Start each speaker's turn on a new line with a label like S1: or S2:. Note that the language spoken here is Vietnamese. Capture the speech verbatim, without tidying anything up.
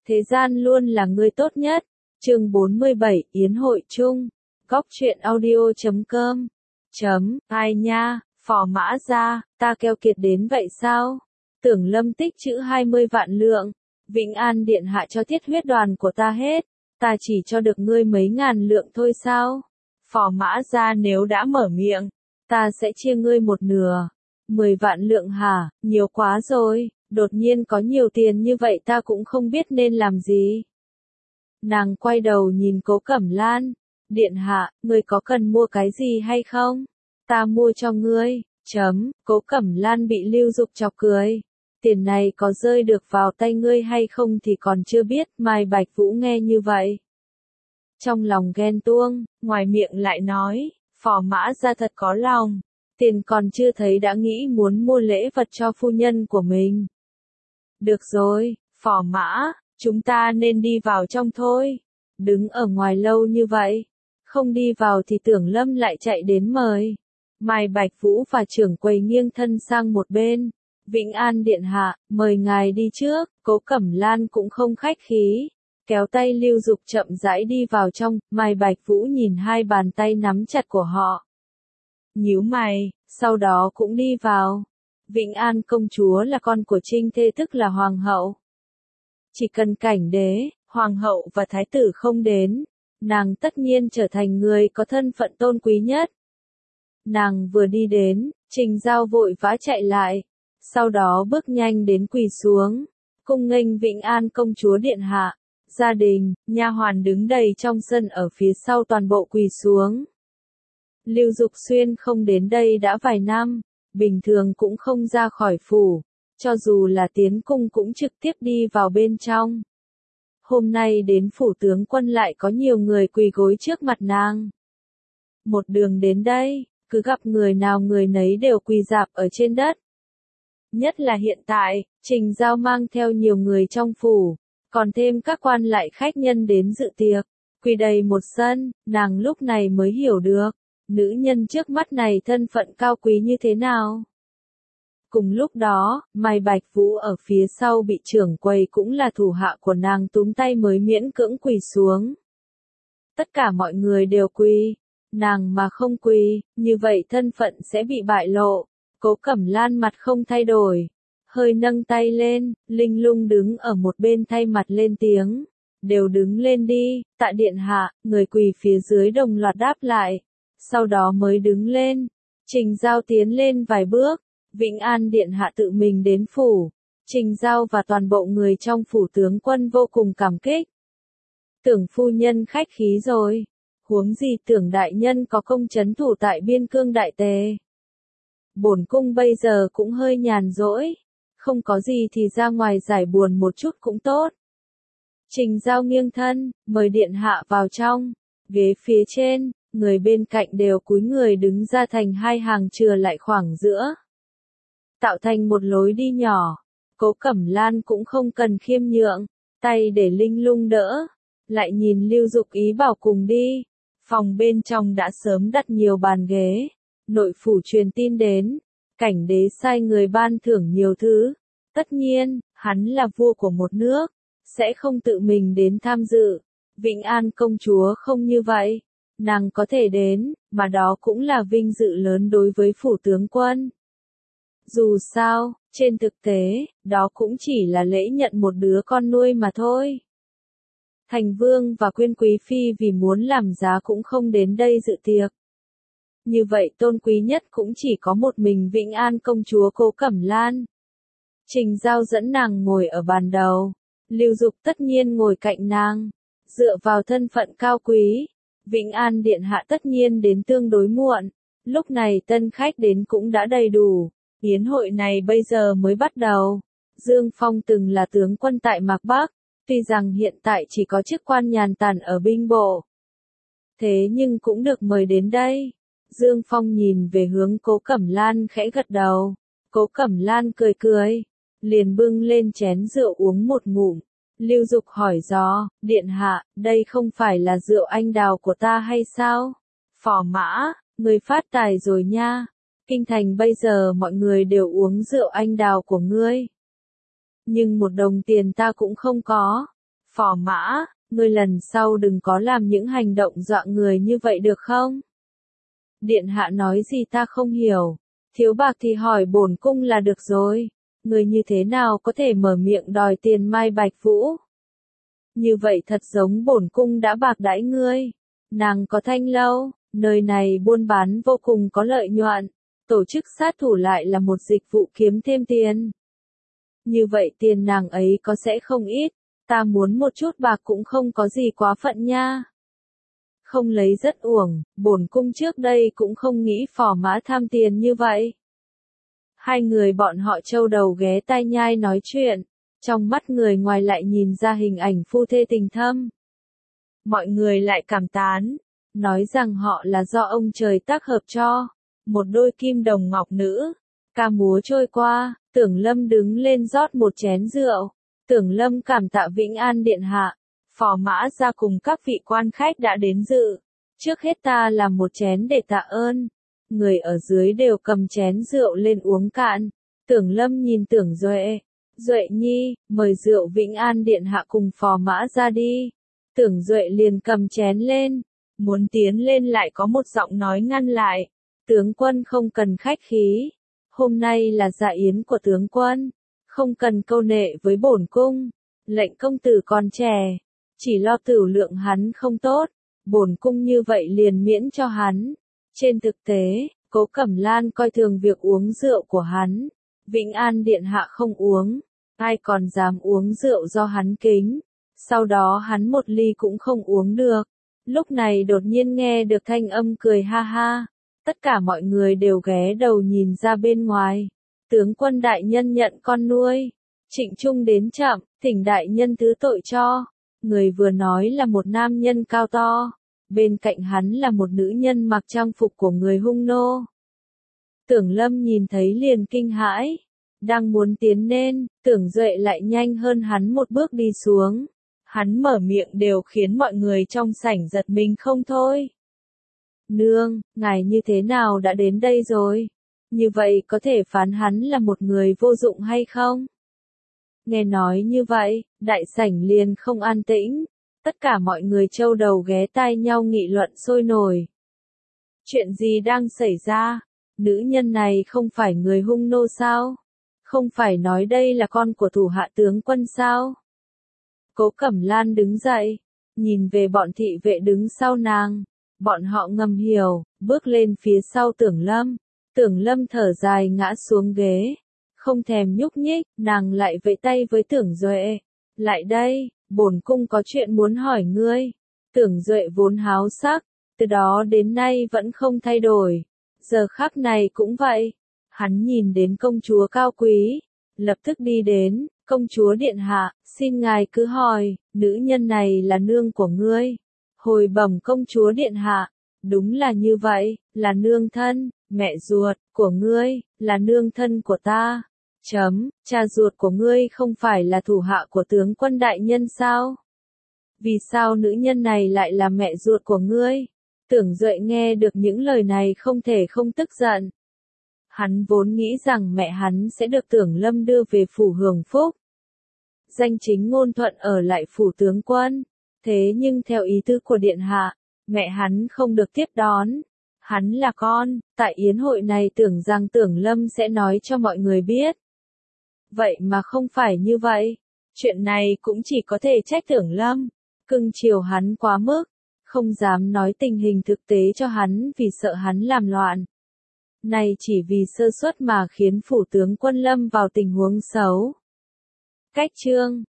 S1: thế gian luôn là người tốt nhất. Chương bốn mươi bảy, Yến hội chung. Góc truyện audio chấm com. Chấm, ai nha, Phò Mã Gia, ta keo kiệt đến vậy sao? Tưởng Lâm tích trữ hai mươi vạn lượng. Vĩnh An điện hạ cho thiết huyết đoàn của ta hết. Ta chỉ cho được ngươi mấy ngàn lượng thôi sao? Phò Mã Gia nếu đã mở miệng, ta sẽ chia ngươi một nửa. Mười vạn lượng hả, nhiều quá rồi, đột nhiên có nhiều tiền như vậy ta cũng không biết nên làm gì. Nàng quay đầu nhìn Cố Cẩm Lan, điện hạ, ngươi có cần mua cái gì hay không? Ta mua cho ngươi, chấm, Cố Cẩm Lan bị Lưu Dục chọc cười. Tiền này có rơi được vào tay ngươi hay không thì còn chưa biết, Mai Bạch Vũ nghe như vậy. Trong lòng ghen tuông, ngoài miệng lại nói, Phò Mã Gia thật có lòng. Tiền còn chưa thấy đã nghĩ muốn mua lễ vật cho phu nhân của mình. Được rồi, Phò Mã, chúng ta nên đi vào trong thôi. Đứng ở ngoài lâu như vậy, không đi vào thì Tưởng Lâm lại chạy đến mời. Mai Bạch Vũ và trưởng quầy nghiêng thân sang một bên. Vĩnh An điện hạ, mời ngài đi trước. Cố Cẩm Lan cũng không khách khí, kéo tay Lưu Dục chậm rãi đi vào trong. Mai Bạch Vũ nhìn hai bàn tay nắm chặt của họ, nhíu mày, sau đó cũng đi vào. Vĩnh An công chúa là con của Trinh Thê tức là hoàng hậu. Chỉ cần cảnh đế, hoàng hậu và thái tử không đến, nàng tất nhiên trở thành người có thân phận tôn quý nhất. Nàng vừa đi đến, Trình Giao vội vã chạy lại, sau đó bước nhanh đến quỳ xuống, cung nghênh Vĩnh An công chúa điện hạ. Gia đình, nha hoàn đứng đầy trong sân ở phía sau toàn bộ quỳ xuống. Lưu Dục Xuyên không đến đây đã vài năm, bình thường cũng không ra khỏi phủ, cho dù là tiến cung cũng trực tiếp đi vào bên trong. Hôm nay đến phủ tướng quân lại có nhiều người quỳ gối trước mặt nàng. Một đường đến đây, cứ gặp người nào người nấy đều quỳ rạp ở trên đất. Nhất là hiện tại, Trình Giao mang theo nhiều người trong phủ, còn thêm các quan lại khách nhân đến dự tiệc, quỳ đầy một sân, nàng lúc này mới hiểu được, nữ nhân trước mắt này thân phận cao quý như thế nào. Cùng lúc đó, Mai Bạch Vũ ở phía sau bị trưởng quầy cũng là thủ hạ của nàng túm tay mới miễn cưỡng quỳ xuống. Tất cả mọi người đều quỳ, nàng mà không quỳ, như vậy thân phận sẽ bị bại lộ. Cố Cẩm Lan mặt không thay đổi, hơi nâng tay lên, Linh Lung đứng ở một bên thay mặt lên tiếng, đều đứng lên đi. Tạ điện hạ, người quỳ phía dưới đồng loạt đáp lại, sau đó mới đứng lên. Trình Giao tiến lên vài bước, Vĩnh An điện hạ tự mình đến phủ, Trình Giao và toàn bộ người trong phủ tướng quân vô cùng cảm kích. Tưởng phu nhân khách khí rồi, huống gì Tưởng đại nhân có công trấn thủ tại biên cương đại tề. Bổn cung bây giờ cũng hơi nhàn rỗi, không có gì thì ra ngoài giải buồn một chút cũng tốt. Trình Giao nghiêng thân, mời điện hạ vào trong. Ghế phía trên, người bên cạnh đều cúi người đứng ra thành hai hàng chừa lại khoảng giữa, tạo thành một lối đi nhỏ. Cố Cẩm Lan cũng không cần khiêm nhượng, tay để Linh Lung đỡ, lại nhìn Lưu Dục ý bảo cùng đi. Phòng bên trong đã sớm đặt nhiều bàn ghế. Nội phủ truyền tin đến, cảnh đế sai người ban thưởng nhiều thứ. Tất nhiên, hắn là vua của một nước, sẽ không tự mình đến tham dự. Vĩnh An công chúa không như vậy, nàng có thể đến, mà đó cũng là vinh dự lớn đối với phủ tướng quân. Dù sao, trên thực tế, đó cũng chỉ là lễ nhận một đứa con nuôi mà thôi. Thành vương và Quyên quý phi vì muốn làm giá cũng không đến đây dự tiệc. Như vậy tôn quý nhất cũng chỉ có một mình Vĩnh An công chúa Cố Cẩm Lan. Trình Giao dẫn nàng ngồi ở bàn đầu, Lưu Dục tất nhiên ngồi cạnh nàng. Dựa vào thân phận cao quý, Vĩnh An điện hạ tất nhiên đến tương đối muộn. Lúc này tân khách đến cũng đã đầy đủ, yến hội này bây giờ mới bắt đầu. Dương Phong từng là tướng quân tại Mạc Bắc, tuy rằng hiện tại chỉ có chức quan nhàn tản ở binh bộ, thế nhưng cũng được mời đến đây. Dương Phong nhìn về hướng Cố Cẩm Lan khẽ gật đầu. Cố Cẩm Lan cười cười, liền bưng lên chén rượu uống một ngụm. Lưu Dục hỏi dò, điện hạ, đây không phải là rượu anh đào của ta hay sao? Phò Mã, người phát tài rồi nha. Kinh thành bây giờ mọi người đều uống rượu anh đào của ngươi. Nhưng một đồng tiền ta cũng không có. Phò Mã, ngươi lần sau đừng có làm những hành động dọa người như vậy được không? Điện hạ nói gì ta không hiểu. Thiếu bạc thì hỏi bổn cung là được rồi. Ngươi như thế nào có thể mở miệng đòi tiền Mai Bạch Vũ? Như vậy thật giống bổn cung đã bạc đãi ngươi. Nàng có thanh lâu, nơi này buôn bán vô cùng có lợi nhuận. Tổ chức sát thủ lại là một dịch vụ kiếm thêm tiền. Như vậy tiền nàng ấy có sẽ không ít. Ta muốn một chút bạc cũng không có gì quá phận nha. Không lấy rất uổng, bổn cung trước đây cũng không nghĩ Phò Mã tham tiền như vậy. Hai người bọn họ châu đầu ghé tai nhai nói chuyện, trong mắt người ngoài lại nhìn ra hình ảnh phu thê tình thâm. Mọi người lại cảm tán, nói rằng họ là do ông trời tác hợp cho, một đôi kim đồng ngọc nữ. Ca múa trôi qua, Tưởng Lâm đứng lên rót một chén rượu. Tưởng Lâm cảm tạ Vĩnh An điện hạ, Phò Mã ra cùng các vị quan khách đã đến dự. Trước hết ta làm một chén để tạ ơn. Người ở dưới đều cầm chén rượu lên uống cạn. Tưởng Lâm nhìn Tưởng Duệ. Duệ nhi, mời rượu Vĩnh An điện hạ cùng Phò Mã ra đi. Tưởng Duệ liền cầm chén lên. Muốn tiến lên lại có một giọng nói ngăn lại. Tướng quân không cần khách khí. Hôm nay là dạ yến của tướng quân. Không cần câu nệ với bổn cung. Lệnh công tử còn trẻ. Chỉ lo tửu lượng hắn không tốt. Bổn cung như vậy liền miễn cho hắn. Trên thực tế, Cố Cẩm Lan coi thường việc uống rượu của hắn. Vĩnh An điện hạ không uống. Ai còn dám uống rượu do hắn kính. Sau đó hắn một ly cũng không uống được. Lúc này đột nhiên nghe được thanh âm cười ha ha. Tất cả mọi người đều ghé đầu nhìn ra bên ngoài. Tướng quân đại nhân nhận con nuôi. Trịnh Trung đến chậm, thỉnh đại nhân thứ tội cho. Người vừa nói là một nam nhân cao to. Bên cạnh hắn là một nữ nhân mặc trang phục của người hung nô. Tưởng Lâm nhìn thấy liền kinh hãi. Đang muốn tiến lên, Tưởng Duệ lại nhanh hơn hắn một bước đi xuống. Hắn mở miệng đều khiến mọi người trong sảnh giật mình không thôi. Nương, ngài như thế nào đã đến đây rồi? Như vậy có thể phán hắn là một người vô dụng hay không? Nghe nói như vậy, đại sảnh liền không an tĩnh. Tất cả mọi người châu đầu ghé tai nhau nghị luận sôi nổi. Chuyện gì đang xảy ra? Nữ nhân này không phải người hung nô sao? Không phải nói đây là con của thủ hạ tướng quân sao? Cố Cẩm Lan đứng dậy, nhìn về bọn thị vệ đứng sau nàng. Bọn họ ngầm hiểu, bước lên phía sau Tưởng Lâm. Tưởng Lâm thở dài ngã xuống ghế. Không thèm nhúc nhích, nàng lại vẫy tay với Tưởng Duệ. Lại đây, bổn cung có chuyện muốn hỏi ngươi. Tưởng Duệ vốn háo sắc, từ đó đến nay vẫn không thay đổi. Giờ khắc này cũng vậy. Hắn nhìn đến công chúa cao quý, lập tức đi đến. Công chúa điện hạ, xin ngài cứ hỏi, nữ nhân này là nương của ngươi. Hồi bẩm công chúa điện hạ, đúng là như vậy, là nương thân, mẹ ruột của ngươi, là nương thân của ta. Chấm, cha ruột của ngươi không phải là thủ hạ của tướng quân đại nhân sao? Vì sao nữ nhân này lại là mẹ ruột của ngươi? Tưởng Duệ nghe được những lời này không thể không tức giận. Hắn vốn nghĩ rằng mẹ hắn sẽ được Tưởng Lâm đưa về phủ hưởng phúc. Danh chính ngôn thuận ở lại phủ tướng quân. Thế nhưng theo ý tư của điện hạ, mẹ hắn không được tiếp đón. Hắn là con, tại yến hội này tưởng rằng Tưởng Lâm sẽ nói cho mọi người biết. Vậy mà không phải như vậy. Chuyện này cũng chỉ có thể trách Tưởng Lâm. Cưng chiều hắn quá mức. Không dám nói tình hình thực tế cho hắn vì sợ hắn làm loạn. Này chỉ vì sơ suất mà khiến phủ tướng quân lâm vào tình huống xấu. Cách chương